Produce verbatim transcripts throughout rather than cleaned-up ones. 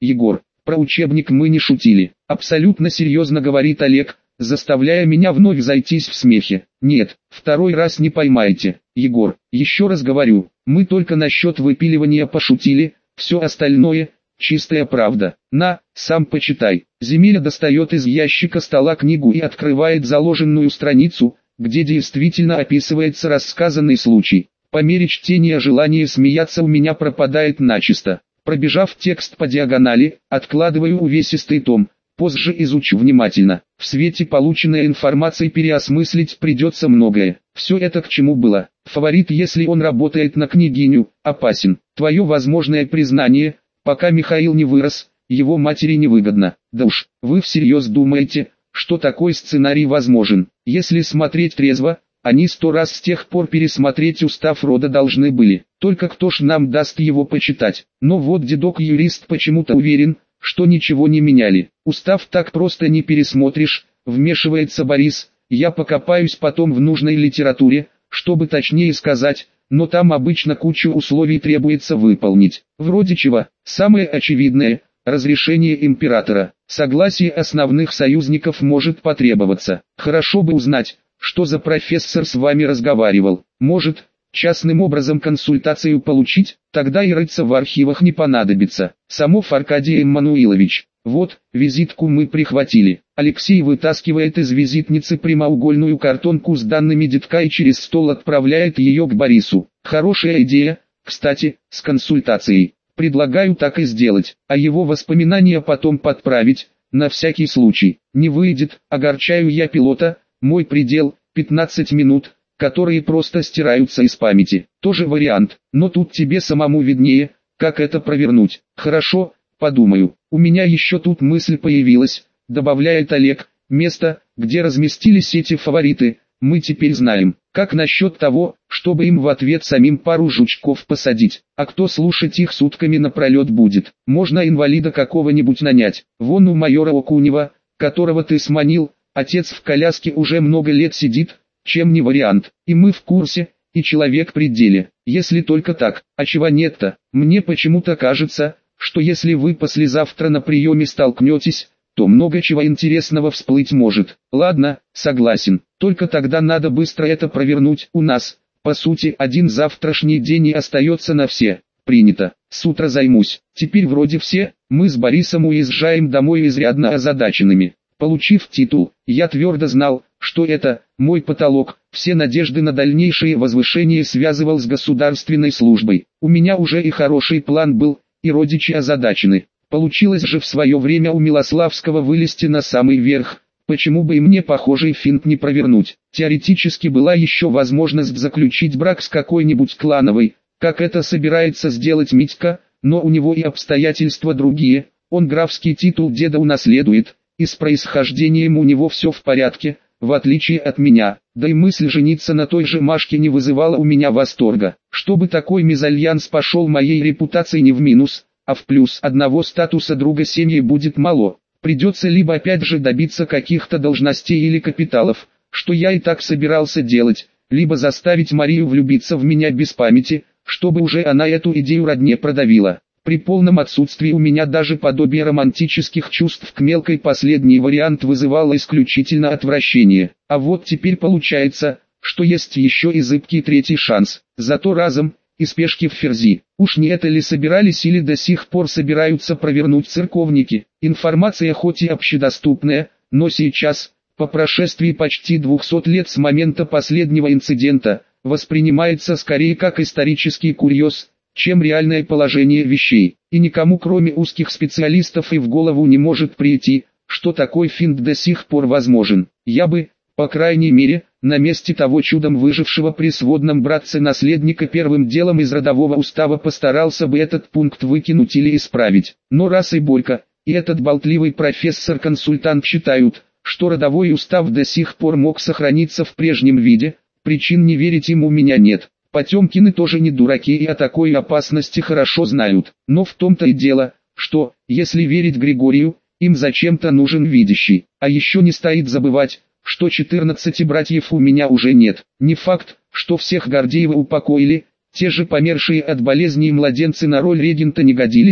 Егор, про учебник мы не шутили. Абсолютно серьезно говорит Олег, заставляя меня вновь зайтись в смехе. Нет, второй раз не поймаете. Егор, еще раз говорю, мы только насчет выпиливания пошутили, все остальное – чистая правда. На, сам почитай. Земеля достает из ящика стола книгу и открывает заложенную страницу, где действительно описывается рассказанный случай. По мере чтения желание смеяться у меня пропадает начисто. Пробежав текст по диагонали, откладываю увесистый том, позже изучу внимательно. В свете полученной информации переосмыслить придется многое. Все это к чему было? Фаворит, если он работает на княгиню, опасен. Твое возможное признание, пока Михаил не вырос, его матери невыгодно. Да уж, вы всерьез думаете, что такой сценарий возможен? Если смотреть трезво, они сто раз с тех пор пересмотреть устав рода должны были. Только кто ж нам даст его почитать? Но вот дедок-юрист почему-то уверен, что ничего не меняли. Устав так просто не пересмотришь, вмешивается Борис. Я покопаюсь потом в нужной литературе, чтобы точнее сказать, но там обычно кучу условий требуется выполнить. Вроде чего, самое очевидное – разрешение императора. Согласие основных союзников может потребоваться. Хорошо бы узнать, что за профессор с вами разговаривал. Может, частным образом консультацию получить, тогда и рыться в архивах не понадобится. Самов Аркадий Эммануилович. Вот, визитку мы прихватили. Алексей вытаскивает из визитницы прямоугольную картонку с данными детка и через стол отправляет ее к Борису. Хорошая идея, кстати, с консультацией. Предлагаю так и сделать, а его воспоминания потом подправить, на всякий случай. Не выйдет, огорчаю я пилота, мой предел – пятнадцать минут, которые просто стираются из памяти. Тоже вариант, но тут тебе самому виднее, как это провернуть. Хорошо, подумаю. У меня еще тут мысль появилась, добавляет Олег. Место, где разместились эти фавориты, мы теперь знаем. Как насчет того, чтобы им в ответ самим пару жучков посадить? А кто слушать их сутками напролет будет? Можно инвалида какого-нибудь нанять. Вон у майора Окунева, которого ты сманил, отец в коляске уже много лет сидит, чем не вариант. И мы в курсе, и человек при деле. Если только так, а чего нет-то? Мне почему-то кажется, что если вы послезавтра на приеме столкнетесь, то много чего интересного всплыть может. Ладно, согласен, только тогда надо быстро это провернуть. У нас, по сути, один завтрашний день и остается на все. Принято, с утра займусь. Теперь вроде все, мы с Борисом уезжаем домой изрядно озадаченными. Получив титул, я твердо знал, что это мой потолок. Все надежды на дальнейшее возвышение связывал с государственной службой. У меня уже и хороший план был, и родичи озадачены. Получилось же в свое время у Милославского вылезти на самый верх. Почему бы и мне похожий финт не провернуть? Теоретически была еще возможность заключить брак с какой-нибудь клановой, как это собирается сделать Митька, но у него и обстоятельства другие. Он графский титул деда унаследует, и с происхождением у него все в порядке, в отличие от меня. Да и мысль жениться на той же Машке не вызывала у меня восторга. Чтобы такой мезальянс пошел моей репутации не в минус, а в плюс. Одного статуса друга семьи будет мало. Придется либо опять же добиться каких-то должностей или капиталов, что я и так собирался делать, либо заставить Марию влюбиться в меня без памяти, чтобы уже она эту идею родне продавила. При полном отсутствии у меня даже подобие романтических чувств к мелкой последний вариант вызывал исключительно отвращение. А вот теперь получается, что есть еще и зыбкий третий шанс. Зато разом, и спешки в ферзи. Уж не это ли собирались или до сих пор собираются провернуть церковники? Информация хоть и общедоступная, но сейчас, по прошествии почти двухсот лет с момента последнего инцидента, воспринимается скорее как исторический курьез, чем реальное положение вещей. И никому кроме узких специалистов и в голову не может прийти, что такой финт до сих пор возможен. Я бы, по крайней мере, на месте того чудом выжившего при сводном братце наследника первым делом из родового устава постарался бы этот пункт выкинуть или исправить. Но раз и Борька, и этот болтливый профессор-консультант считают, что родовой устав до сих пор мог сохраниться в прежнем виде, причин не верить им у меня нет. Потемкины тоже не дураки и о такой опасности хорошо знают. Но в том-то и дело, что, если верить Григорию, им зачем-то нужен видящий. А еще не стоит забывать, что четырнадцати братьев у меня уже нет. Не факт, что всех Гордеева упокоили, те же помершие от болезней младенцы на роль регента не годились,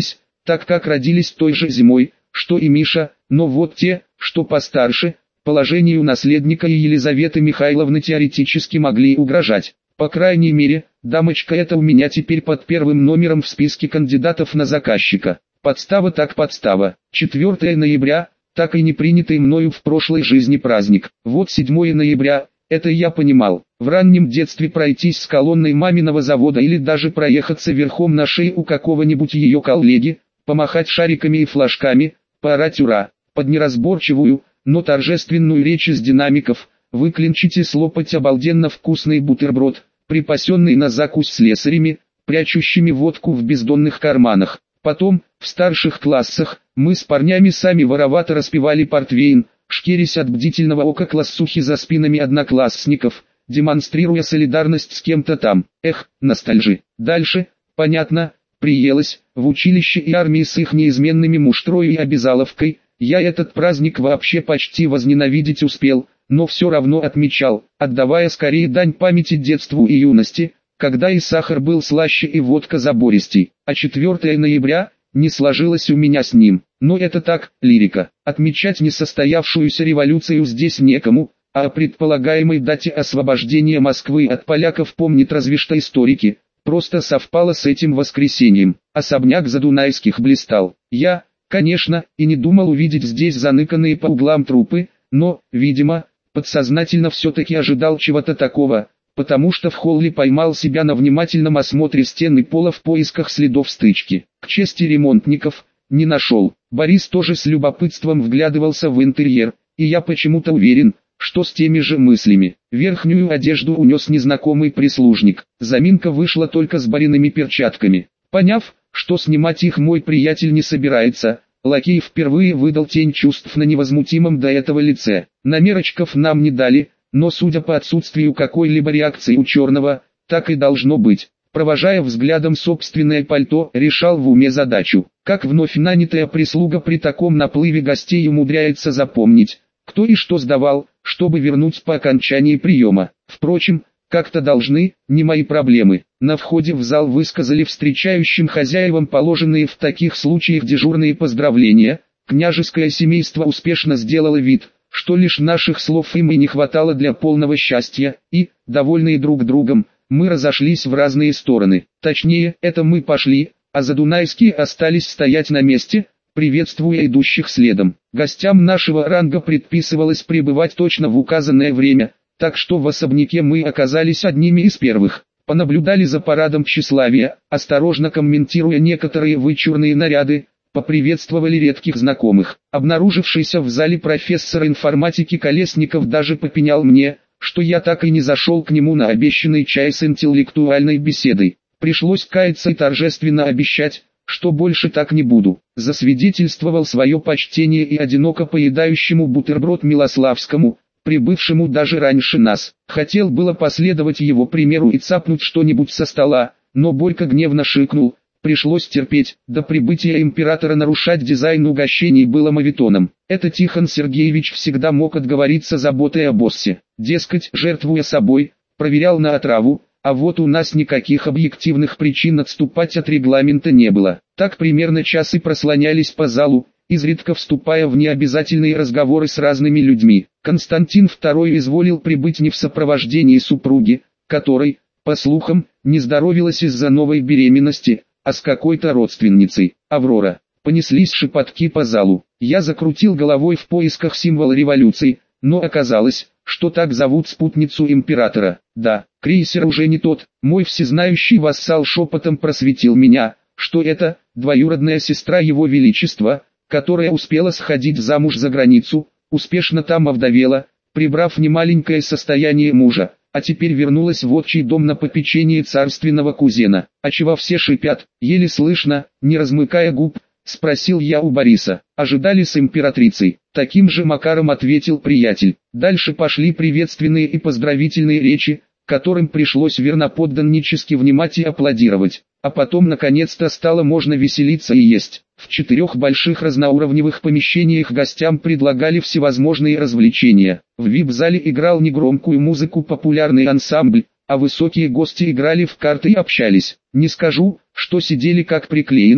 так как родились той же зимой, что и Миша, но вот те, что постарше, положению наследника и Елизаветы Михайловны теоретически могли угрожать. По крайней мере, дамочка эта у меня теперь под первым номером в списке кандидатов на заказчика. Подстава так подстава. четвёртого ноября, так и не принятый мною в прошлой жизни праздник. Вот седьмого ноября, это я понимал. В раннем детстве пройтись с колонной маминого завода или даже проехаться верхом на шее у какого-нибудь ее коллеги, помахать шариками и флажками, поорать «Ура!» под неразборчивую, но торжественную речь из динамиков, выклинчить и слопать обалденно вкусный бутерброд, припасенный на закусь слесарями, прячущими водку в бездонных карманах. Потом, в старших классах, мы с парнями сами воровато распивали портвейн, шкерясь от бдительного ока классухи за спинами одноклассников, демонстрируя солидарность с кем-то там. Эх, ностальжи. Дальше, понятно, приелось, в училище и армии с их неизменными муштрой и обязаловкой, я этот праздник вообще почти возненавидеть успел, но все равно отмечал, отдавая скорее дань памяти детству и юности, когда и сахар был слаще и водка забористей, а четвёртого ноября не сложилось у меня с ним. Но это так, лирика. Отмечать несостоявшуюся революцию здесь некому, а о предполагаемой дате освобождения Москвы от поляков помнят разве что историки. Просто совпало с этим воскресеньем. Особняк Задунайских блистал. Я, конечно, и не думал увидеть здесь заныканные по углам трупы, но, видимо, подсознательно все-таки ожидал чего-то такого, потому что в холле поймал себя на внимательном осмотре стен и пола в поисках следов стычки. К чести ремонтников, не нашел. Борис тоже с любопытством вглядывался в интерьер, и я почему-то уверен, что с теми же мыслями. Верхнюю одежду унес незнакомый прислужник. Заминка вышла только с бариными перчатками. Поняв, что снимать их мой приятель не собирается, лакей впервые выдал тень чувств на невозмутимом до этого лице. Намерочков нам не дали, но судя по отсутствию какой-либо реакции у черного, так и должно быть. Провожая взглядом собственное пальто, решал в уме задачу. Как вновь нанятая прислуга при таком наплыве гостей умудряется запомнить, кто и что сдавал, чтобы вернуть по окончании приема. Впрочем, как-то должны, не мои проблемы. На входе в зал высказали встречающим хозяевам положенные в таких случаях дежурные поздравления. Княжеское семейство успешно сделало вид, что лишь наших слов им и не хватало для полного счастья, и, довольные друг другом, мы разошлись в разные стороны. Точнее, это мы пошли, а Задунайские остались стоять на месте, приветствуя идущих следом. Гостям нашего ранга предписывалось пребывать точно в указанное время, так что в особняке мы оказались одними из первых. Понаблюдали за парадом тщеславия, осторожно комментируя некоторые вычурные наряды, поприветствовали редких знакомых. Обнаружившийся в зале профессор информатики Колесников даже попенял мне, что я так и не зашел к нему на обещанный чай с интеллектуальной беседой. Пришлось каяться и торжественно обещать, что больше так не буду. Засвидетельствовал свое почтение и одиноко поедающему бутерброд Милославскому, прибывшему даже раньше нас. Хотел было последовать его примеру и цапнуть что-нибудь со стола, но Борька гневно шикнул. Пришлось терпеть, до прибытия императора нарушать дизайн угощений было моветоном. Это Тихон Сергеевич всегда мог отговориться заботой о боссе. Дескать, жертвуя собой, проверял на отраву, а вот у нас никаких объективных причин отступать от регламента не было. Так примерно час и прослонялись по залу, изредка вступая в необязательные разговоры с разными людьми. Константин второй изволил прибыть не в сопровождении супруги, которой, по слухам, не здоровилась из-за новой беременности, а с какой-то родственницей. Аврора. Понеслись шепотки по залу. Я закрутил головой в поисках символа революции, но оказалось, что так зовут спутницу императора. Да, крейсер уже не тот. Мой всезнающий вассал шепотом просветил меня, что это двоюродная сестра его величества, которая успела сходить замуж за границу, успешно там овдовела, прибрав немаленькое состояние мужа, а теперь вернулась в отчий дом на попечение царственного кузена. А чего все шипят, еле слышно, не размыкая губ, спросил я у Бориса. Ожидали с императрицей. Таким же макаром ответил приятель. Дальше пошли приветственные и поздравительные речи, которым пришлось верноподданнически внимать и аплодировать. А потом наконец-то стало можно веселиться и есть. В четырех больших разноуровневых помещениях гостям предлагали всевозможные развлечения. В вип-зале играл негромкую музыку популярный ансамбль, а высокие гости играли в карты и общались. Не скажу, что сидели как приклеенные,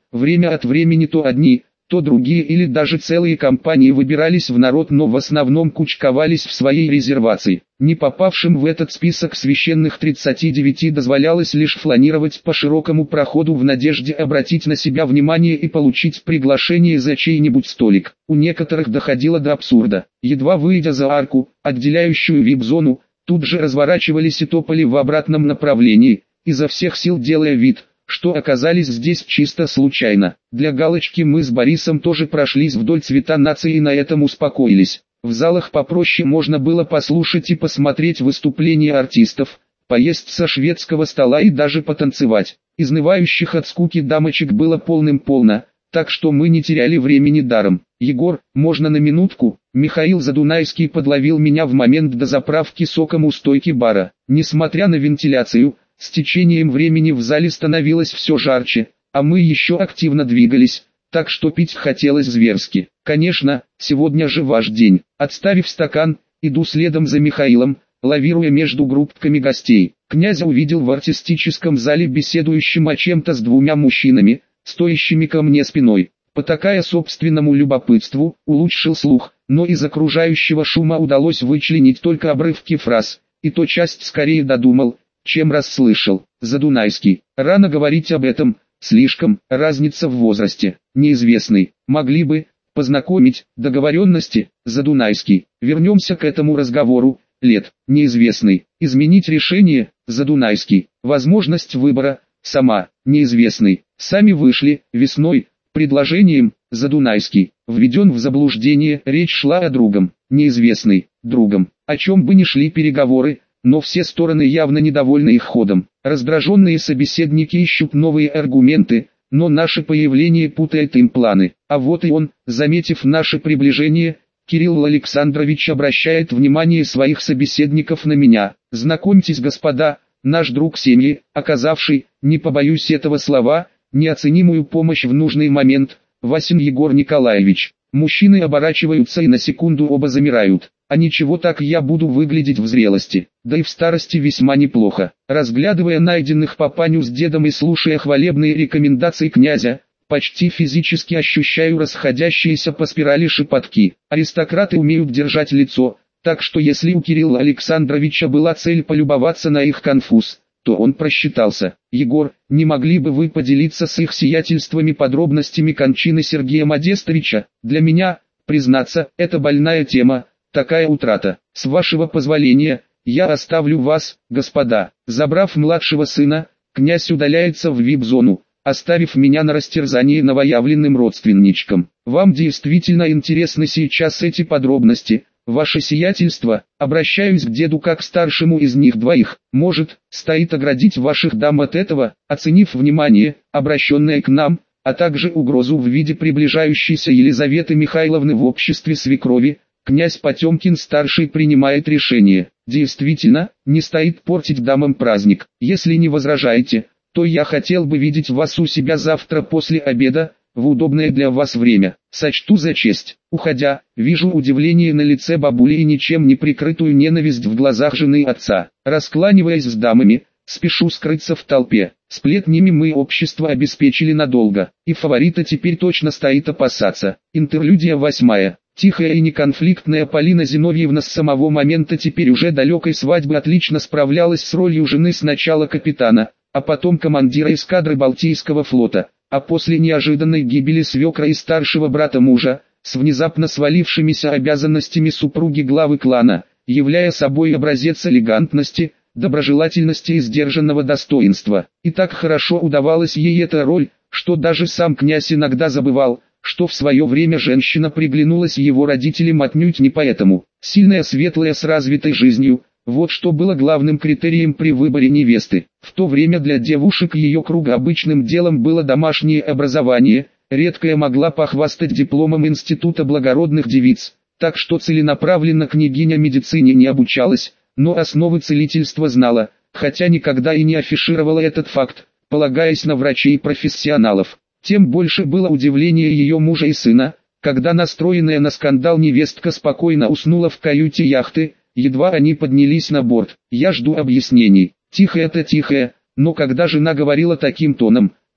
время от времени то одни, то другие или даже целые компании выбирались в народ, но в основном кучковались в своей резервации. Не попавшим в этот список священных тридцати девяти дозволялось лишь фланировать по широкому проходу в надежде обратить на себя внимание и получить приглашение за чей-нибудь столик. У некоторых доходило до абсурда. Едва выйдя за арку, отделяющую вип-зону, тут же разворачивались и топали в обратном направлении, изо всех сил делая вид, что оказались здесь чисто случайно. Для галочки мы с Борисом тоже прошлись вдоль цвета нации и на этом успокоились. В залах попроще можно было послушать и посмотреть выступления артистов, поесть со шведского стола и даже потанцевать. Изнывающих от скуки дамочек было полным-полно, так что мы не теряли времени даром. «Егор, можно на минутку?» Михаил Задунайский подловил меня в момент дозаправки соком у стойки бара. Несмотря на вентиляцию, с течением времени в зале становилось все жарче, а мы еще активно двигались, так что пить хотелось зверски. Конечно, сегодня же ваш день. Отставив стакан, иду следом за Михаилом, лавируя между группками гостей. Князя увидел в артистическом зале беседующим о чем-то с двумя мужчинами, стоящими ко мне спиной. Потакая собственному любопытству, улучшил слух, но из окружающего шума удалось вычленить только обрывки фраз, и то часть скорее додумал, чем расслышал. Задунайский. Рано говорить об этом, слишком, разница в возрасте. Неизвестный. Могли бы познакомить, договоренности. Задунайский. Вернемся к этому разговору. Лет. Неизвестный. Изменить решение. Задунайский. Возможность выбора. Сама. Неизвестный. Сами вышли, весной, предложением. Задунайский. Введен в заблуждение. Речь шла о другом. Неизвестный. Другом. О чем бы ни шли переговоры, но все стороны явно недовольны их ходом. Раздраженные собеседники ищут новые аргументы, но наше появление путает им планы. А вот и он, заметив наше приближение, Кирилл Александрович обращает внимание своих собеседников на меня. «Знакомьтесь, господа, наш друг семьи, оказавший, не побоюсь этого слова, неоценимую помощь в нужный момент, Васин Егор Николаевич». Мужчины оборачиваются и на секунду оба замирают. А ничего, так я буду выглядеть в зрелости, да и в старости весьма неплохо. Разглядывая найденных папаню с дедом и слушая хвалебные рекомендации князя, почти физически ощущаю расходящиеся по спирали шепотки. Аристократы умеют держать лицо, так что если у Кирилла Александровича была цель полюбоваться на их конфуз, то он просчитался. «Егор, не могли бы вы поделиться с их сиятельствами подробностями кончины Сергея Модестовича? Для меня, признаться, это больная тема. Такая утрата. С вашего позволения, я оставлю вас, господа». Забрав младшего сына, князь удаляется в вип-зону, оставив меня на растерзание новоявленным родственничкам. «Вам действительно интересны сейчас эти подробности, ваше сиятельство?» Обращаюсь к деду как к старшему из них двоих. «Может, стоит оградить ваших дам от этого?» Оценив внимание, обращенное к нам, а также угрозу в виде приближающейся Елизаветы Михайловны в обществе свекрови, князь Потемкин-старший принимает решение. Действительно, не стоит портить дамам праздник. Если не возражаете, то я хотел бы видеть вас у себя завтра после обеда, в удобное для вас время. Сочту за честь. Уходя, вижу удивление на лице бабули и ничем не прикрытую ненависть в глазах жены и отца. Раскланиваясь с дамами, спешу скрыться в толпе. Сплетнями мы общество обеспечили надолго, и фаворита теперь точно стоит опасаться. Интерлюдия восьмая. Тихая и неконфликтная Полина Зиновьевна с самого момента теперь уже далекой свадьбы отлично справлялась с ролью жены сначала капитана, а потом командира эскадры Балтийского флота, а после неожиданной гибели свекра и старшего брата мужа, с внезапно свалившимися обязанностями супруги главы клана, являя собой образец элегантности, доброжелательности и сдержанного достоинства. И так хорошо удавалась ей эта роль, что даже сам князь иногда забывал, что в свое время женщина приглянулась его родителям отнюдь не поэтому. Сильная, светлая, с развитой жизнью – вот что было главным критерием при выборе невесты. В то время для девушек ее круга обычным делом было домашнее образование, редкая могла похвастать дипломом Института благородных девиц, так что целенаправленно княгиня медицине не обучалась, но основы целительства знала, хотя никогда и не афишировала этот факт, полагаясь на врачей и профессионалов. Тем больше было удивление ее мужа и сына, когда настроенная на скандал невестка спокойно уснула в каюте яхты, едва они поднялись на борт. Я жду объяснений. Тихо это тихое, но когда жена говорила таким тоном,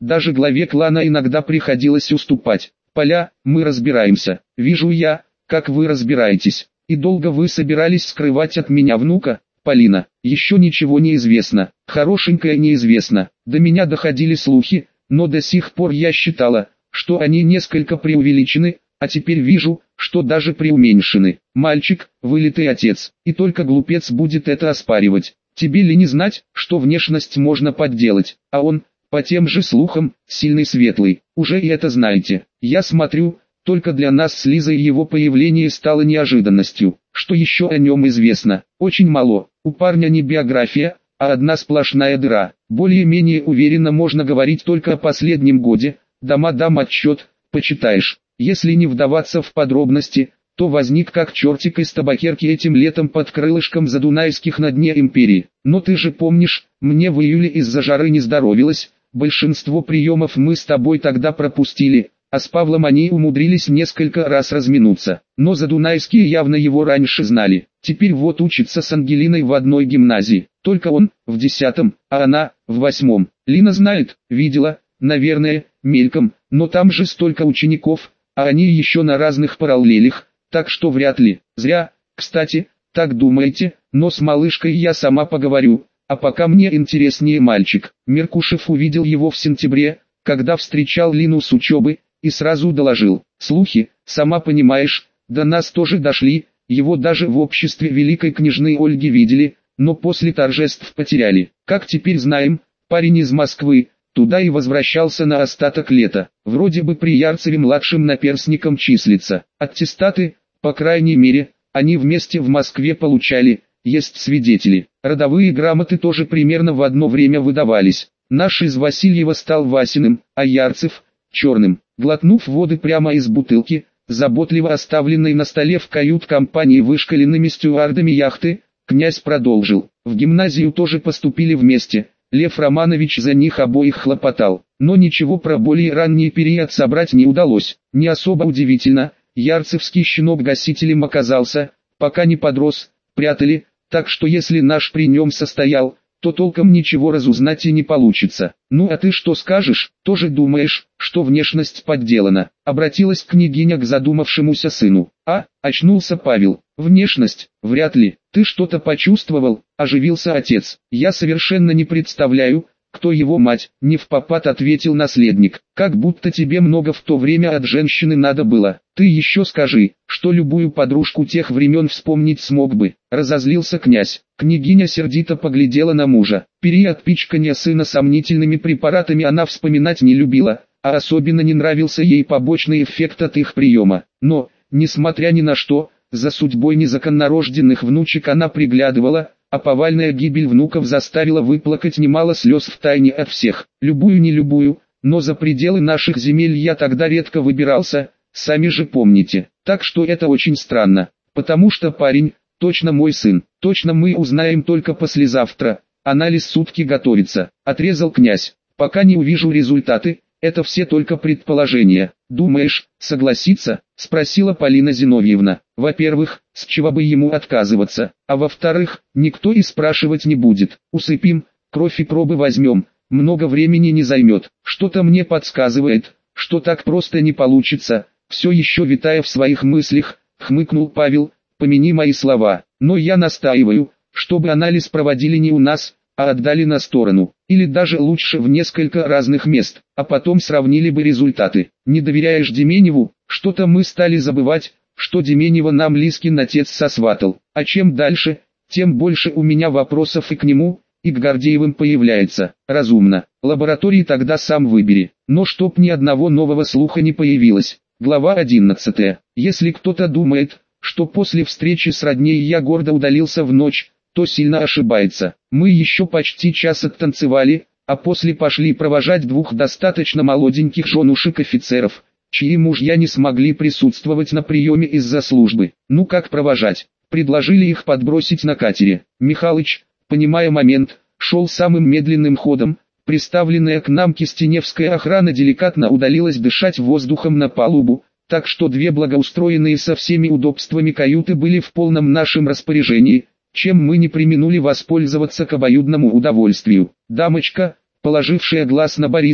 даже главе клана иногда приходилось уступать. Поля, мы разбираемся. Вижу я, как вы разбираетесь. И долго вы собирались скрывать от меня внука? Полина, еще ничего не известно. Хорошенькое неизвестно. До меня доходили слухи, но до сих пор я считала, что они несколько преувеличены, а теперь вижу, что даже преуменьшены. Мальчик, вылитый отец, и только глупец будет это оспаривать. Тебе ли не знать, что внешность можно подделать, а он, по тем же слухам, сильный светлый, уже и это знаете. Я смотрю, только для нас с Лизой его появление стало неожиданностью. Что еще о нем известно? Очень мало. У парня не биография, а одна сплошная дыра. Более-менее уверенно можно говорить только о последнем годе. Дома дам отчет, почитаешь. Если не вдаваться в подробности, то возник как чертик из табакерки этим летом под крылышком задунайских на дне империи. Но ты же помнишь, мне в июле из-за жары не здоровилось, большинство приемов мы с тобой тогда пропустили, а с Павлом они умудрились несколько раз разминуться. Но задунайские явно его раньше знали. Теперь вот учится с Ангелиной в одной гимназии, только он в десятом, а она в восьмом. Лина знает, видела, наверное, мельком, но там же столько учеников, а они еще на разных параллелях, так что вряд ли. Зря, кстати, так думаете, но с малышкой я сама поговорю, а пока мне интереснее мальчик. Меркушев увидел его в сентябре, когда встречал Лину с учебы, и сразу доложил. Слухи, сама понимаешь, до нас тоже дошли, его даже в обществе великой княжны Ольги видели, но после торжеств потеряли. Как теперь знаем, парень из Москвы, туда и возвращался на остаток лета. Вроде бы при Ярцеве-младшим наперстником числится. Аттестаты, по крайней мере, они вместе в Москве получали, есть свидетели. Родовые грамоты тоже примерно в одно время выдавались. Наш из Васильева стал Васиным, а Ярцев – черным. Глотнув воды прямо из бутылки, заботливо оставленной на столе в кают-компании вышкаленными стюардами яхты, князь продолжил. В гимназию тоже поступили вместе. Лев Романович за них обоих хлопотал, но ничего про более ранний период собрать не удалось. Не особо удивительно, ярцевский щенок гасителем оказался, пока не подрос, прятали, так что если наш при нем состоял, то толком ничего разузнать и не получится. Ну а ты что скажешь, тоже думаешь, что внешность подделана? Обратилась княгиня к задумавшемуся сыну. А, очнулся Павел. Внешность, вряд ли. Ты что-то почувствовал? Оживился отец. Я совершенно не представляю, кто его мать, не впопад ответил наследник. Как будто тебе много в то время от женщины надо было. Ты еще скажи, что любую подружку тех времен вспомнить смог бы. Разозлился князь. Княгиня сердито поглядела на мужа. Период пичкания сына сомнительными препаратами она вспоминать не любила, а особенно не нравился ей побочный эффект от их приема. Но, несмотря ни на что, за судьбой незаконнорожденных внучек она приглядывала, а повальная гибель внуков заставила выплакать немало слез втайне от всех. Любую не любую, но за пределы наших земель я тогда редко выбирался, сами же помните. Так что это очень странно, потому что парень, точно мой сын, точно мы узнаем только послезавтра, анализ сутки готовится, отрезал князь. Пока не увижу результаты, это все только предположения. Думаешь, согласится? Спросила Полина Зиновьевна. Во-первых, с чего бы ему отказываться, а во-вторых, никто и спрашивать не будет. Усыпим, кровь и пробы возьмем, много времени не займет. Что-то мне подсказывает, что так просто не получится. Все еще витая в своих мыслях, хмыкнул Павел, помяни мои слова. Но я настаиваю, чтобы анализ проводили не у нас, а отдали на сторону, или даже лучше в несколько разных мест, а потом сравнили бы результаты. Не доверяешь Деменеву? Что-то мы стали забывать, что Деменева нам Лискин отец сосватал. А чем дальше, тем больше у меня вопросов и к нему, и к Гордеевым появляется. Разумно. Лаборатории тогда сам выбери. Но чтоб ни одного нового слуха не появилось. Глава одиннадцатая. Если кто-то думает, что после встречи с родней я гордо удалился в ночь, то сильно ошибается. Мы еще почти час оттанцевали, а после пошли провожать двух достаточно молоденьких женушек офицеров, чьи мужья не смогли присутствовать на приеме из-за службы. Ну как провожать? Предложили их подбросить на катере. Михалыч, понимая момент, шел самым медленным ходом. Приставленная к нам кистеневская охрана деликатно удалилась дышать воздухом на палубу, так что две благоустроенные со всеми удобствами каюты были в полном нашем распоряжении, чем мы не преминули воспользоваться к обоюдному удовольствию. Дамочка, положившая глаз на Бориса,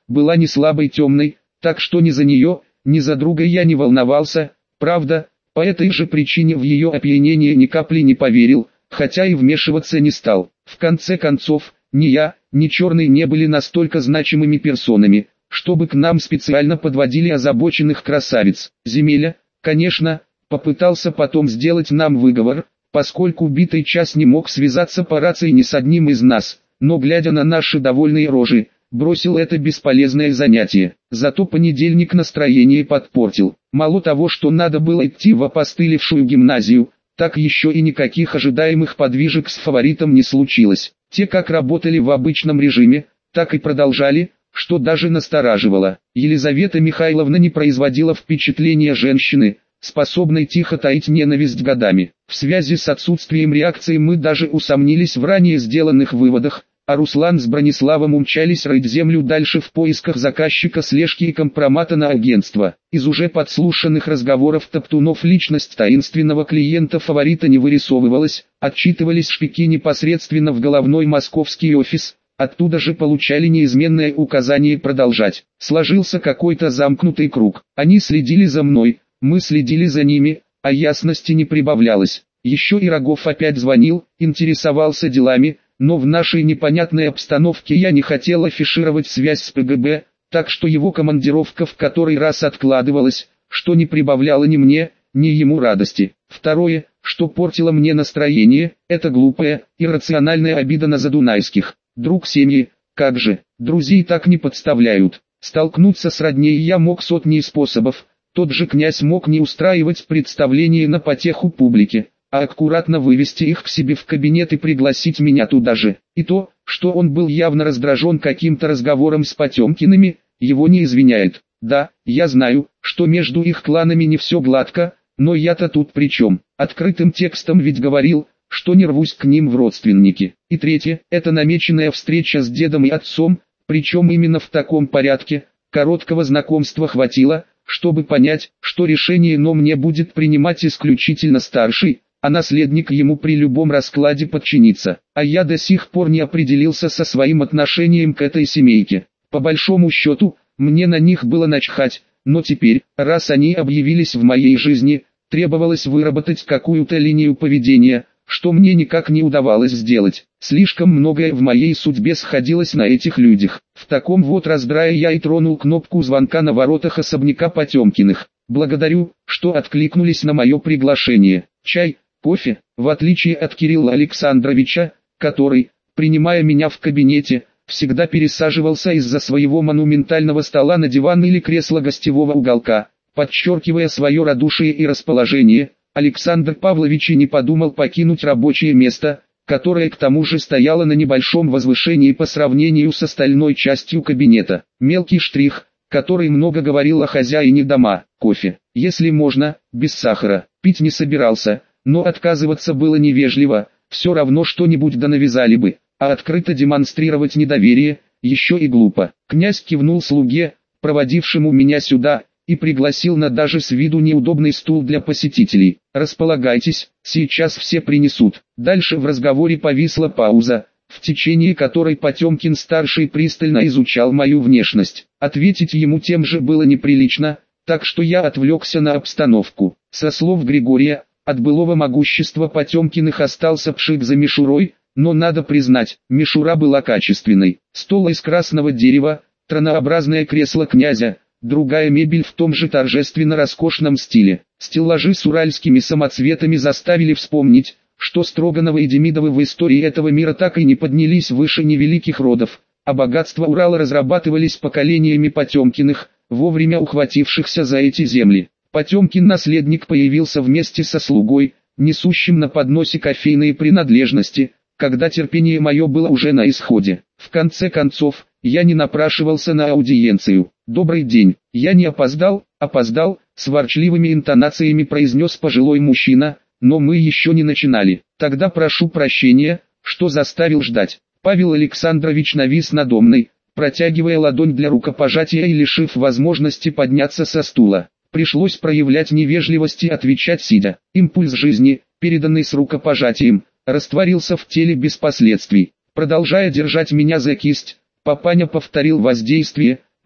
была не слабой темной, так что ни за нее, ни за друга я не волновался, правда, по этой же причине в ее опьянение ни капли не поверил, хотя и вмешиваться не стал. В конце концов, ни я, ни Черный не были настолько значимыми персонами, чтобы к нам специально подводили озабоченных красавиц. Земеля, конечно, попытался потом сделать нам выговор, поскольку убитый час не мог связаться по рации ни с одним из нас, но глядя на наши довольные рожи, бросил это бесполезное занятие. Зато понедельник настроение подпортил. Мало того, что надо было идти в опостылевшую гимназию, так еще и никаких ожидаемых подвижек с фаворитом не случилось. Те как работали в обычном режиме, так и продолжали, что даже настораживало. Елизавета Михайловна не производила впечатления женщины, способной тихо таить ненависть годами. В связи с отсутствием реакции мы даже усомнились в ранее сделанных выводах, а Руслан с Брониславом умчались рыть землю дальше в поисках заказчика слежки и компромата на агентство. Из уже подслушанных разговоров топтунов личность таинственного клиента фаворита не вырисовывалась, отчитывались шпики непосредственно в головной московский офис, оттуда же получали неизменное указание продолжать. Сложился какой-то замкнутый круг. Они следили за мной, мы следили за ними, а ясности не прибавлялось. Еще и Рогов опять звонил, интересовался делами, но в нашей непонятной обстановке я не хотел афишировать связь с ПГБ, так что его командировка в который раз откладывалась, что не прибавляло ни мне, ни ему радости. Второе, что портило мне настроение, это глупая, иррациональная обида на задунайских. Друг семьи, как же, друзей так не подставляют. Столкнуться с родней я мог сотни способов, тот же князь мог не устраивать представление на потеху публике, а аккуратно вывести их к себе в кабинет и пригласить меня туда же. И то, что он был явно раздражен каким-то разговором с Потемкиными, его не извиняет. Да, я знаю, что между их кланами не все гладко, но я-то тут при чем? Открытым текстом ведь говорил, что не рвусь к ним в родственники. И третье, это намеченная встреча с дедом и отцом, причем именно в таком порядке. Короткого знакомства хватило, чтобы понять, что решение но мне будет принимать исключительно старший, а наследник ему при любом раскладе подчинится. А я до сих пор не определился со своим отношением к этой семейке. По большому счету, мне на них было начхать, но теперь, раз они объявились в моей жизни, требовалось выработать какую-то линию поведения, что мне никак не удавалось сделать. Слишком многое в моей судьбе сходилось на этих людях. В таком вот раздрае я и тронул кнопку звонка на воротах особняка Потемкиных. Благодарю, что откликнулись на мое приглашение. Чай, кофе, в отличие от Кирилла Александровича, который, принимая меня в кабинете, всегда пересаживался из-за своего монументального стола на диван или кресло гостевого уголка, подчеркивая свое радушие и расположение. Александр Павлович и не подумал покинуть рабочее место, которое к тому же стояло на небольшом возвышении по сравнению с остальной частью кабинета. Мелкий штрих, который много говорил о хозяине дома. Кофе, если можно, без сахара. Пить не собирался, но отказываться было невежливо, все равно что-нибудь да навязали бы, а открыто демонстрировать недоверие, еще и глупо. Князь кивнул слуге, проводившему меня сюда, и пригласил на даже с виду неудобный стул для посетителей. «Располагайтесь, сейчас все принесут». Дальше в разговоре повисла пауза, в течение которой Потемкин-старший пристально изучал мою внешность. Ответить ему тем же было неприлично, так что я отвлекся на обстановку. Со слов Григория, от былого могущества Потемкиных остался пшик за мишурой, но надо признать, мишура была качественной. Стол из красного дерева, тронообразное кресло князя, другая мебель в том же торжественно-роскошном стиле. Стеллажи с уральскими самоцветами заставили вспомнить, что Строгановы и Демидовы в истории этого мира так и не поднялись выше невеликих родов, а богатства Урала разрабатывались поколениями Потемкиных, вовремя ухватившихся за эти земли. Потемкин-наследник появился вместе со слугой, несущим на подносе кофейные принадлежности, когда терпение мое было уже на исходе. В конце концов, я не напрашивался на аудиенцию. «Добрый день, я не опоздал?» «Опоздал», с ворчливыми интонациями произнес пожилой мужчина, но мы еще не начинали. «Тогда прошу прощения, что заставил ждать». Павел Александрович навис надо мной, протягивая ладонь для рукопожатия и лишив возможности подняться со стула. Пришлось проявлять невежливость и отвечать сидя. Импульс жизни, переданный с рукопожатием, растворился в теле без последствий. Продолжая держать меня за кисть, папаня повторил воздействие,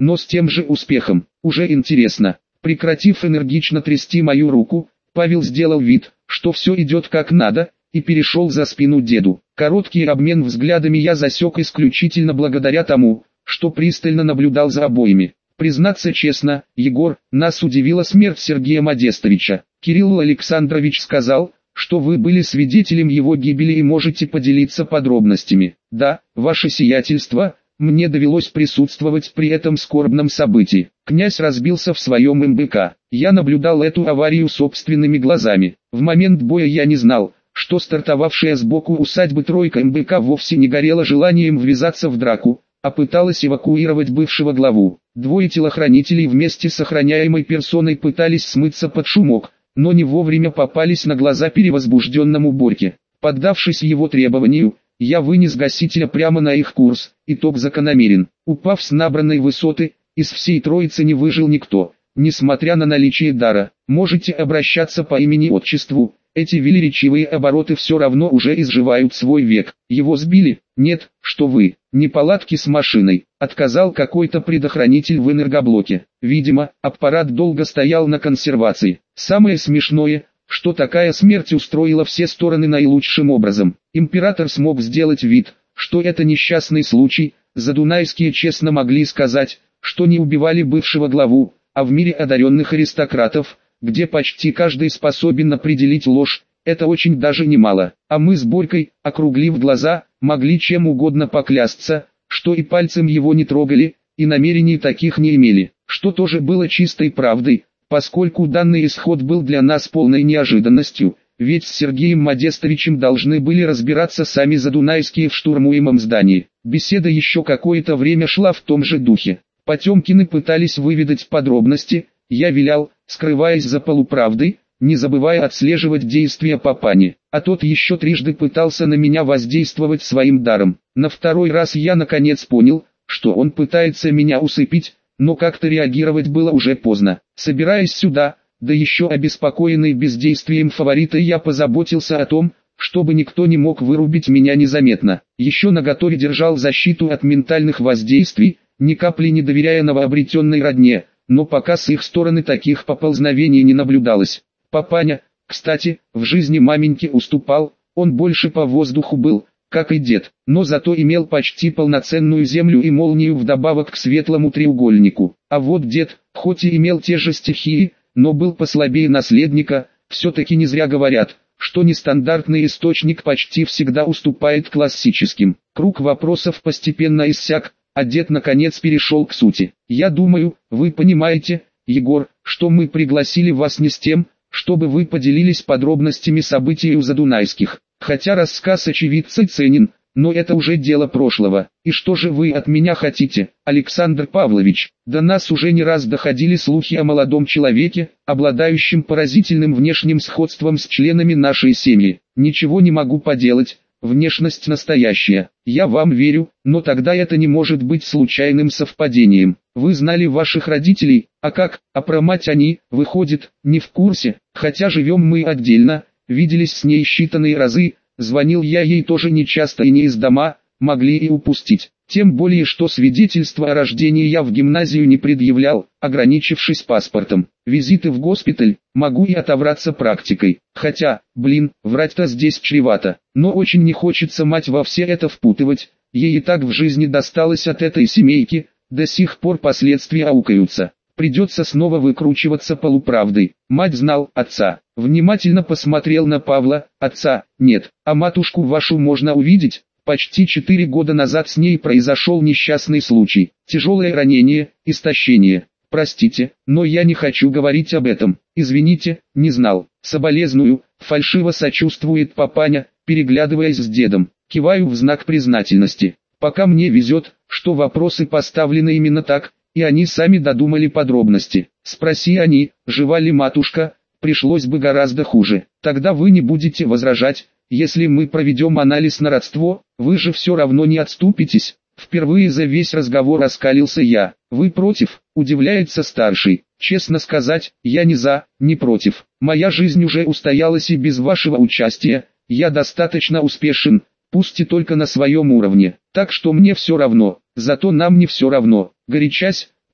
но с тем же успехом. Уже интересно. Прекратив энергично трясти мою руку, Павел сделал вид, что все идет как надо, и перешел за спину деду. Короткий обмен взглядами я засек исключительно благодаря тому, что пристально наблюдал за обоими. Признаться честно, Егор, нас удивила смерть Сергея Модестовича. Кирилл Александрович сказал, что вы были свидетелем его гибели и можете поделиться подробностями. Да, ваше сиятельство, мне довелось присутствовать при этом скорбном событии. Князь разбился в своем эм бэ ка. Я наблюдал эту аварию собственными глазами. В момент боя я не знал, что стартовавшая сбоку усадьбы тройка эм бэ ка вовсе не горела желанием ввязаться в драку, а пыталась эвакуировать бывшего главу. Двое телохранителей вместе с охраняемой персоной пытались смыться под шумок, но не вовремя попались на глаза перевозбужденному Борьке. Поддавшись его требованию, я вынес гасителя прямо на их курс. Итог закономерен. Упав с набранной высоты, из всей троицы не выжил никто, несмотря на наличие дара. Можете обращаться по имени-отчеству. Эти велеречивые обороты все равно уже изживают свой век. Его сбили? Нет, что вы. Неполадки с машиной. Отказал какой-то предохранитель в энергоблоке. Видимо, аппарат долго стоял на консервации. Самое смешное, что такая смерть устроила все стороны наилучшим образом. Император смог сделать вид, что это несчастный случай. Задунайские честно могли сказать, что не убивали бывшего главу, а в мире одаренных аристократов, где почти каждый способен определить ложь, это очень даже немало. А мы с Борькой, округлив глаза, могли чем угодно поклясться, что и пальцем его не трогали, и намерений таких не имели, что тоже было чистой правдой, поскольку данный исход был для нас полной неожиданностью, ведь с Сергеем Модестовичем должны были разбираться сами задунайские в штурмуемом здании. Беседа еще какое-то время шла в том же духе. Потемкины пытались выведать подробности, я вилял, скрываясь за полуправдой, не забывая отслеживать действия папани, а тот еще трижды пытался на меня воздействовать своим даром. На второй раз я наконец понял, что он пытается меня усыпить, но как-то реагировать было уже поздно. Собираясь сюда, да еще обеспокоенный бездействием фаворита, я позаботился о том, чтобы никто не мог вырубить меня незаметно. Еще наготове держал защиту от ментальных воздействий, ни капли не доверяя новообретенной родне, но пока с их стороны таких поползновений не наблюдалось. Папаня, кстати, в жизни маменьки уступал, он больше по воздуху был, как и дед, но зато имел почти полноценную землю и молнию вдобавок к светлому треугольнику. А вот дед, хоть и имел те же стихии, но был послабее наследника, все-таки не зря говорят, что нестандартный источник почти всегда уступает классическим. Круг вопросов постепенно иссяк, а дед наконец перешел к сути. «Я думаю, вы понимаете, Егор, что мы пригласили вас не с тем, чтобы вы поделились подробностями событий у Задунайских. Хотя рассказ очевидца ценен, но это уже дело прошлого. И что же вы от меня хотите, Александр Павлович? До нас уже не раз доходили слухи о молодом человеке, обладающем поразительным внешним сходством с членами нашей семьи. Ничего не могу поделать. Внешность настоящая. Я вам верю, но тогда это не может быть случайным совпадением. Вы знали ваших родителей, а как, а про мать они, выходит, не в курсе, хотя живем мы отдельно, виделись с ней считанные разы, звонил я ей тоже нечасто и не из дома, могли и упустить. Тем более, что свидетельство о рождении я в гимназию не предъявлял, ограничившись паспортом. Визиты в госпиталь, могу и отовраться практикой. Хотя, блин, врать-то здесь чревато. Но очень не хочется мать во все это впутывать, ей и так в жизни досталось от этой семейки, до сих пор последствия аукаются. Придется снова выкручиваться полуправдой. Мать знал, отца. Внимательно посмотрел на Павла, отца, нет, а матушку вашу можно увидеть? Почти четыре года назад с ней произошел несчастный случай. Тяжелое ранение, истощение. Простите, но я не хочу говорить об этом. Извините, не знал. Соболезную, фальшиво сочувствует папаня, переглядываясь с дедом. Киваю в знак признательности. Пока мне везет, что вопросы поставлены именно так, и они сами додумали подробности. Спроси они, жива ли матушка, пришлось бы гораздо хуже. Тогда вы не будете возражать, если мы проведем анализ на родство, вы же все равно не отступитесь. Впервые за весь разговор оскалился я. Вы против? Удивляется старший. Честно сказать, я не за, не против. Моя жизнь уже устоялась и без вашего участия. Я достаточно успешен, пусть и только на своем уровне. Так что мне все равно, зато нам не все равно. Горячась,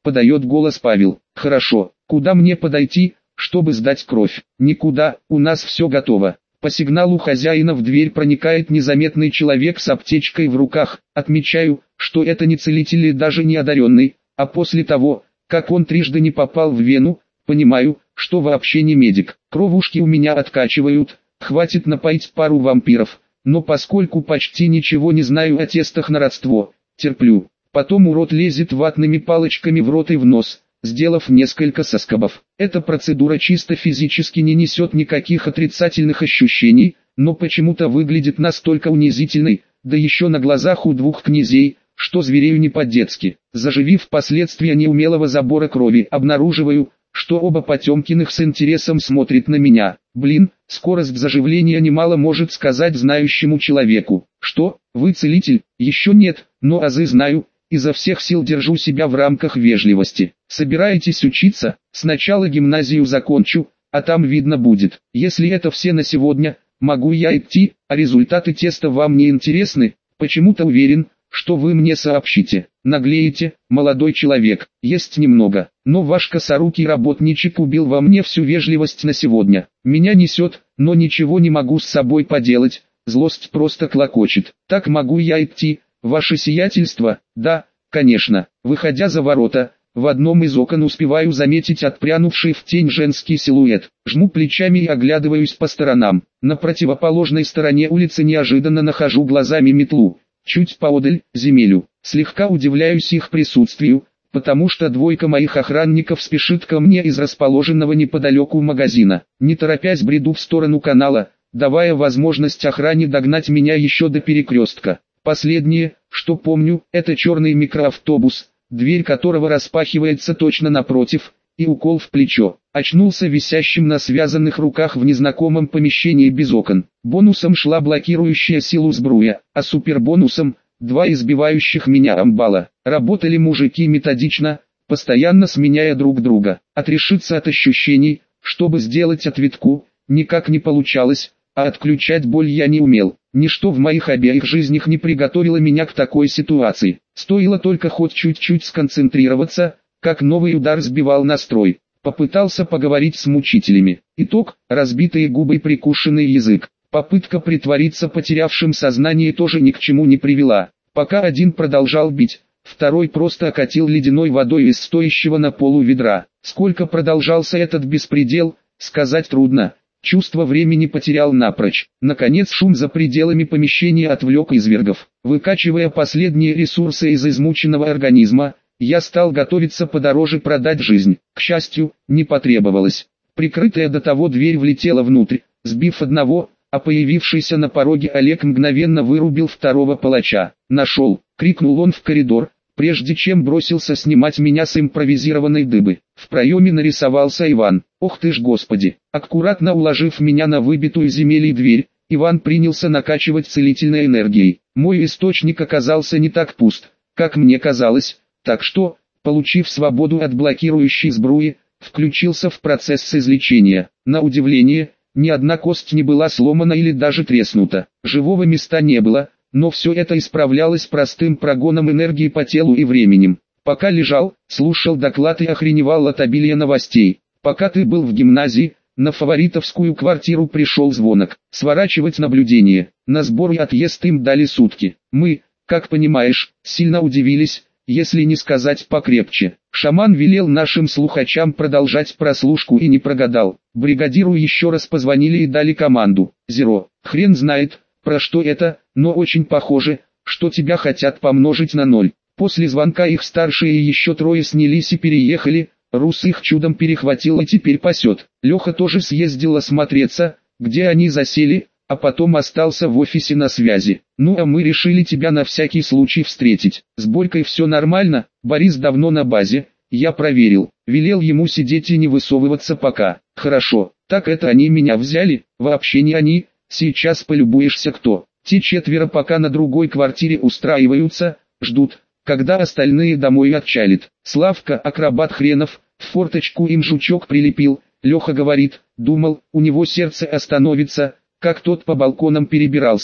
подает голос Павел. Хорошо, куда мне подойти, чтобы сдать кровь? Никуда, у нас все готово. По сигналу хозяина в дверь проникает незаметный человек с аптечкой в руках. Отмечаю, что это не целитель и даже не одаренный, а после того, как он трижды не попал в вену, понимаю, что вообще не медик. Кровушки у меня откачивают, хватит напоить пару вампиров, но поскольку почти ничего не знаю о тестах на родство, терплю. Потом урод лезет ватными палочками в рот и в нос, сделав несколько соскобов. Эта процедура чисто физически не несет никаких отрицательных ощущений, но почему-то выглядит настолько унизительной, да еще на глазах у двух князей, что зверею не по-детски. Заживив последствия неумелого забора крови, обнаруживаю, что оба Потемкиных с интересом смотрят на меня. Блин, скорость заживления немало может сказать знающему человеку. Что, вы целитель? Еще нет, но азы знаю. Изо всех сил держу себя в рамках вежливости. Собираетесь учиться? Сначала гимназию закончу, а там видно будет. Если это все на сегодня, могу я идти, а результаты теста вам не интересны? Почему-то уверен, что вы мне сообщите. Наглеете, молодой человек, есть немного, но ваш косорукий работничек убил во мне всю вежливость на сегодня. Меня несет, но ничего не могу с собой поделать, злость просто клокочет. Так могу я идти? Ваше сиятельство? Да, конечно. Выходя за ворота, в одном из окон успеваю заметить отпрянувший в тень женский силуэт. Жму плечами и оглядываюсь по сторонам. На противоположной стороне улицы неожиданно нахожу глазами метлу. Чуть поодаль, земелю. Слегка удивляюсь их присутствию, потому что двойка моих охранников спешит ко мне из расположенного неподалеку магазина. Не торопясь бреду в сторону канала, давая возможность охране догнать меня еще до перекрестка. Последнее, что помню, это черный микроавтобус, дверь которого распахивается точно напротив, и укол в плечо. Очнулся висящим на связанных руках в незнакомом помещении без окон. Бонусом шла блокирующая силу сбруя, а супербонусом – два избивающих меня амбала. Работали мужики методично, постоянно сменяя друг друга. Отрешиться от ощущений, чтобы сделать ответку, никак не получалось, а отключать боль я не умел. Ничто в моих обеих жизнях не приготовило меня к такой ситуации. Стоило только хоть чуть-чуть сконцентрироваться, как новый удар сбивал настрой. Попытался поговорить с мучителями. Итог – разбитые губы и прикушенный язык. Попытка притвориться потерявшим сознание тоже ни к чему не привела. Пока один продолжал бить, второй просто окатил ледяной водой из стоящего на полу ведра. Сколько продолжался этот беспредел, сказать трудно. Чувство времени потерял напрочь. Наконец шум за пределами помещения отвлек извергов. Выкачивая последние ресурсы из измученного организма, я стал готовиться подороже продать жизнь. К счастью, не потребовалось. Прикрытая до того дверь влетела внутрь, сбив одного, а появившийся на пороге Олег мгновенно вырубил второго палача. «Нашел!» — крикнул он в коридор, прежде чем бросился снимать меня с импровизированной дыбы. В проеме нарисовался Иван. Ох ты ж господи! Аккуратно уложив меня на выбитую земелей дверь, Иван принялся накачивать целительной энергией. Мой источник оказался не так пуст, как мне казалось, так что, получив свободу от блокирующей сбруи, включился в процесс излечения. На удивление, ни одна кость не была сломана или даже треснута. Живого места не было, но все это исправлялось простым прогоном энергии по телу и временем. Пока лежал, слушал доклад и охреневал от обилия новостей. Пока ты был в гимназии, на фаворитовскую квартиру пришел звонок. Сворачивать наблюдение. На сбор и отъезд им дали сутки. Мы, как понимаешь, сильно удивились, если не сказать покрепче. Шаман велел нашим слухачам продолжать прослушку и не прогадал. Бригадиру еще раз позвонили и дали команду. Зеро, хрен знает, про что это, но очень похоже, что тебя хотят помножить на ноль. После звонка их старшие и еще трое снялись и переехали, Рус их чудом перехватил и теперь пасет. Леха тоже съездил осмотреться, где они засели, а потом остался в офисе на связи. Ну а мы решили тебя на всякий случай встретить. С Борькой все нормально, Борис давно на базе, я проверил. Велел ему сидеть и не высовываться пока. Хорошо, так это они меня взяли? Вообще не они, сейчас полюбуешься кто. Те четверо пока на другой квартире устраиваются, ждут, когда остальные домой отчалят. Славка, акробат хренов, в форточку им жучок прилепил. Леха говорит, думал, у него сердце остановится, как тот по балконам перебирался,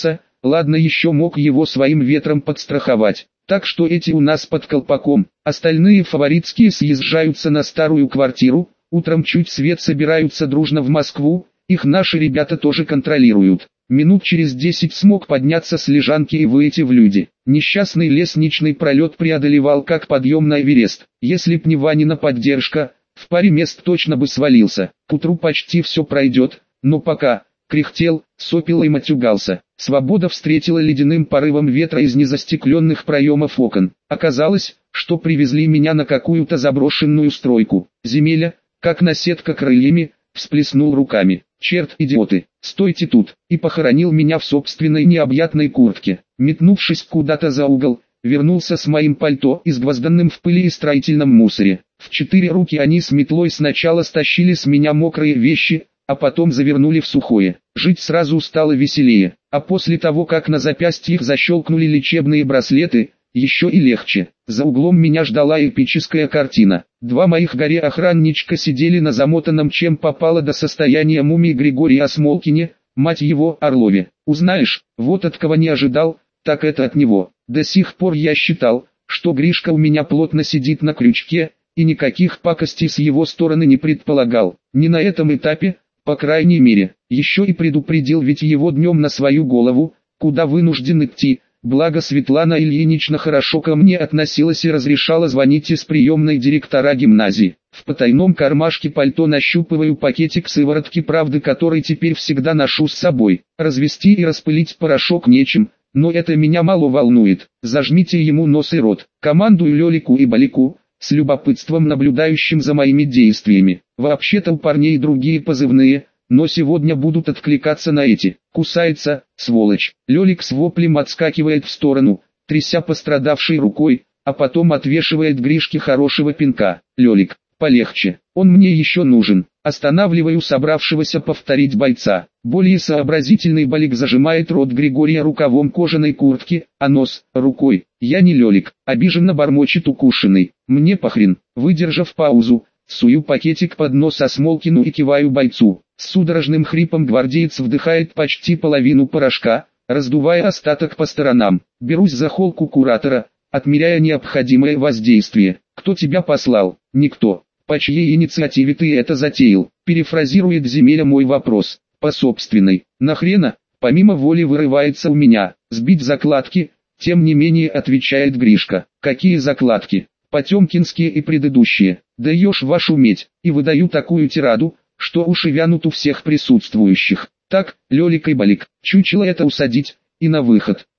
ладно еще мог его своим ветром подстраховать. Так что эти у нас под колпаком, остальные фаворитские съезжаются на старую квартиру, утром чуть свет собираются дружно в Москву, их наши ребята тоже контролируют. Минут через десять смог подняться с лежанки и выйти в люди. Несчастный лестничный пролет преодолевал как подъем на Эверест. Если б не Ванина поддержка, в паре мест точно бы свалился. К утру почти все пройдет, но пока... Кряхтел, сопел и матюгался. Свобода встретила ледяным порывом ветра из незастекленных проемов окон. Оказалось, что привезли меня на какую-то заброшенную стройку. Земеля, как наседка крыльями, всплеснул руками. «Черт, идиоты, стойте тут!» И похоронил меня в собственной необъятной куртке. Метнувшись куда-то за угол, вернулся с моим пальто, изгвозданным в пыли и строительном мусоре. В четыре руки они с метлой сначала стащили с меня мокрые вещи, а потом завернули в сухое. Жить сразу стало веселее, а после того как на запястьях защелкнули лечебные браслеты, еще и легче. За углом меня ждала эпическая картина. Два моих горе-охранничка сидели на замотанном чем попало до состояния мумии Григории Осмолкине, мать его, Орлове. Узнаешь, вот от кого не ожидал, так это от него. До сих пор я считал, что Гришка у меня плотно сидит на крючке, и никаких пакостей с его стороны не предполагал. Не на этом этапе, по крайней мере, еще и предупредил ведь его днем на свою голову, куда вынужден идти, благо Светлана Ильинична хорошо ко мне относилась и разрешала звонить из приемной директора гимназии. В потайном кармашке пальто нащупываю пакетик сыворотки правды, который теперь всегда ношу с собой. Развести и распылить порошок нечем, но это меня мало волнует. Зажмите ему нос и рот. Командую Лёлику и Балику, с любопытством наблюдающим за моими действиями. Вообще-то у парней другие позывные, но сегодня будут откликаться на эти. Кусается, сволочь. Лёлик с воплем отскакивает в сторону, тряся пострадавшей рукой, а потом отвешивает Гришке хорошего пинка. Лёлик, полегче, он мне еще нужен. Останавливаю собравшегося повторить бойца. Более сообразительный Балик зажимает рот Григория рукавом кожаной куртки, а нос – рукой. Я не Лёлик, обиженно бормочет укушенный. Мне похрен. Выдержав паузу, сую пакетик под нос Осмолкину и киваю бойцу. С судорожным хрипом гвардеец вдыхает почти половину порошка, раздувая остаток по сторонам. Берусь за холку куратора, отмеряя необходимое воздействие. Кто тебя послал? Никто. По чьей инициативе ты это затеял? Перефразирует Земеля мой вопрос. По собственной. Нахрена? Помимо воли вырывается у меня. Сбить закладки? Тем не менее отвечает Гришка. Какие закладки? Потемкинские и предыдущие. Даешь вашу медь. И выдаю такую тираду, что уши вянут у всех присутствующих. Так, Лёлик и Балик, чучело это усадить, и на выход.